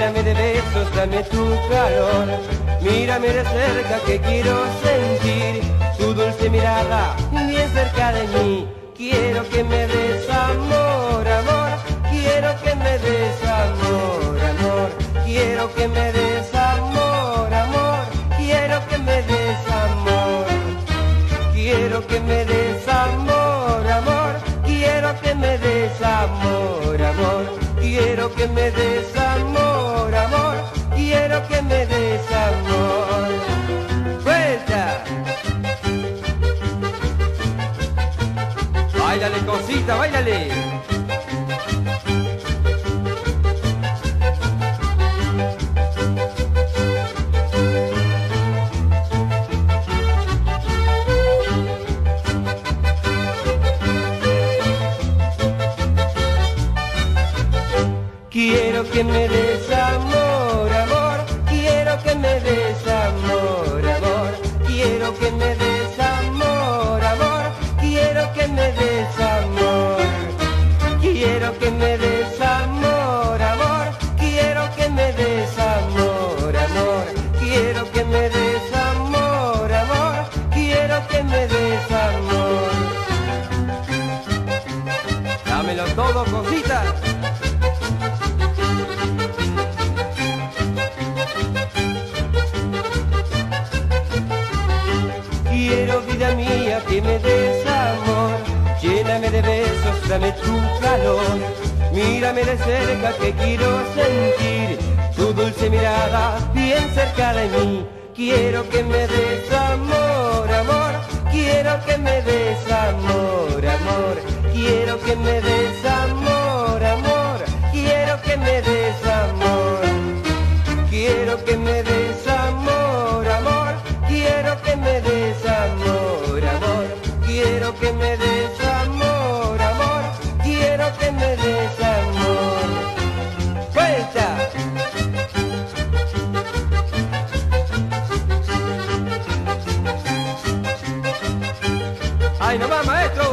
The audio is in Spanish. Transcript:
Lléname de besos, dame tu calor. Mírame de cerca que quiero sentir tu dulce mirada bien cerca de mí. Quiero que me des amor, amor. Quiero que me des amor, amor. Quiero que me des amor, amor. Quiero que me des amor. Quiero que me des amor, amor. Quiero que me des amor, amor. Quiero que me des amor, amor. Quiero que me des amor. ¡Vuelta! ¡Báilale, cosita, báilale! Quiero que me des amor, amor. Quiero que me des amor, amor. Quiero que me des amor, amor. Quiero que me des amor. Quiero que me des amor, amor. Quiero que me des amor, amor. Quiero que me des amor, amor. Quiero que me des amor. Dámelo todo, cosita. Quiero, vida mía, que me des amor. Lléname de besos, dame tu calor. Mírame de cerca que quiero sentir tu dulce mirada bien cerca de mí. Quiero que me des amor, amor. Quiero que me des amor, amor. Quiero que me des amor, amor. Quiero que me des amor. Quiero que me des amor, amor. Quiero que me des amor, amor. Quiero que me des amor, amor. Quiero que me des amor. ¡Vuelta! ¡Ay, no va, maestro!